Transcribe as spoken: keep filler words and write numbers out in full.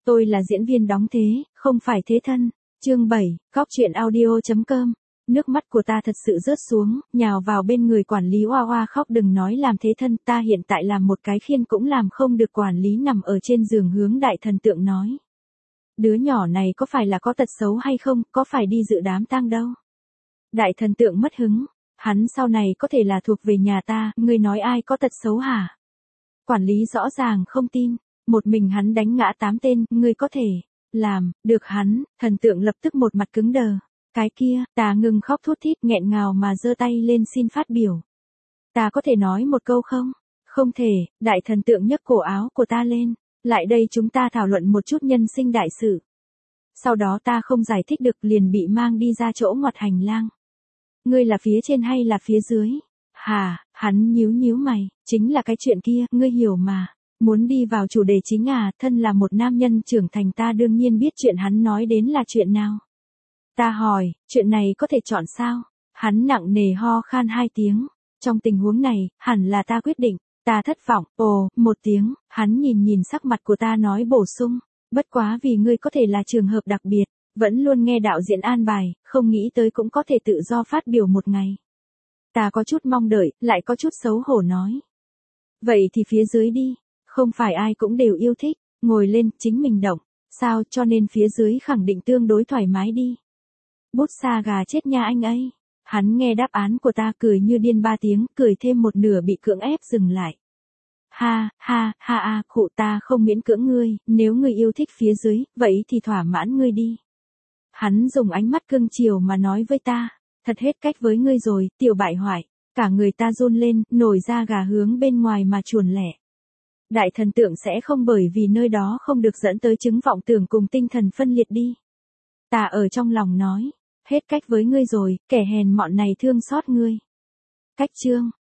Tôi là diễn viên đóng thế, không phải thế thân. Chương bảy, Cóc truyện audio chấm com. Nước mắt của ta thật sự rớt xuống, nhào vào bên người quản lý oa oa khóc, đừng nói làm thế thân, ta hiện tại làm một cái khiên cũng làm không được. Quản lý nằm ở trên giường hướng đại thần tượng nói. Đứa nhỏ này có phải là có tật xấu hay không, có phải đi dự đám tang đâu. Đại thần tượng mất hứng, hắn sau này có thể là thuộc về nhà ta, ngươi nói ai có tật xấu hả? Quản lý rõ ràng không tin, một mình hắn đánh ngã tám tên, ngươi có thể làm được hắn, thần tượng lập tức một mặt cứng đờ. Cái kia, ta ngừng khóc thút thít nghẹn ngào mà giơ tay lên xin phát biểu. Ta có thể nói một câu không? Không thể, đại thần tượng nhấc cổ áo của ta lên. Lại đây chúng ta thảo luận một chút nhân sinh đại sự. Sau đó ta không giải thích được liền bị mang đi ra chỗ ngoặt hành lang. Ngươi là phía trên hay là phía dưới? Hà, hắn nhíu nhíu mày, chính là cái chuyện kia, ngươi hiểu mà. Muốn đi vào chủ đề chính à, thân là một nam nhân trưởng thành ta đương nhiên biết chuyện hắn nói đến là chuyện nào. Ta hỏi, chuyện này có thể chọn sao? Hắn nặng nề ho khan hai tiếng. Trong tình huống này, hẳn là ta quyết định. Ta thất vọng, ồ, một tiếng, hắn nhìn nhìn sắc mặt của ta nói bổ sung. Bất quá vì ngươi có thể là trường hợp đặc biệt, vẫn luôn nghe đạo diễn an bài, không nghĩ tới cũng có thể tự do phát biểu một ngày. Ta có chút mong đợi, lại có chút xấu hổ nói. Vậy thì phía dưới đi, không phải ai cũng đều yêu thích, ngồi lên, chính mình động, sao cho nên phía dưới khẳng định tương đối thoải mái đi. Bút sa gà chết nha anh ấy. Hắn nghe đáp án của ta cười như điên ba tiếng, cười thêm một nửa bị cưỡng ép dừng lại. Ha, ha, ha a, khụ ta không miễn cưỡng ngươi, nếu ngươi yêu thích phía dưới, vậy thì thỏa mãn ngươi đi. Hắn dùng ánh mắt cưng chiều mà nói với ta, thật hết cách với ngươi rồi, tiểu bại hoại. Cả người ta run lên, nổi da gà hướng bên ngoài mà chuồn lẻ. Đại thần tượng sẽ không bởi vì nơi đó không được dẫn tới chứng vọng tưởng cùng tinh thần phân liệt đi. Ta ở trong lòng nói, hết cách với ngươi rồi, kẻ hèn mọn này thương xót ngươi. Cách chương.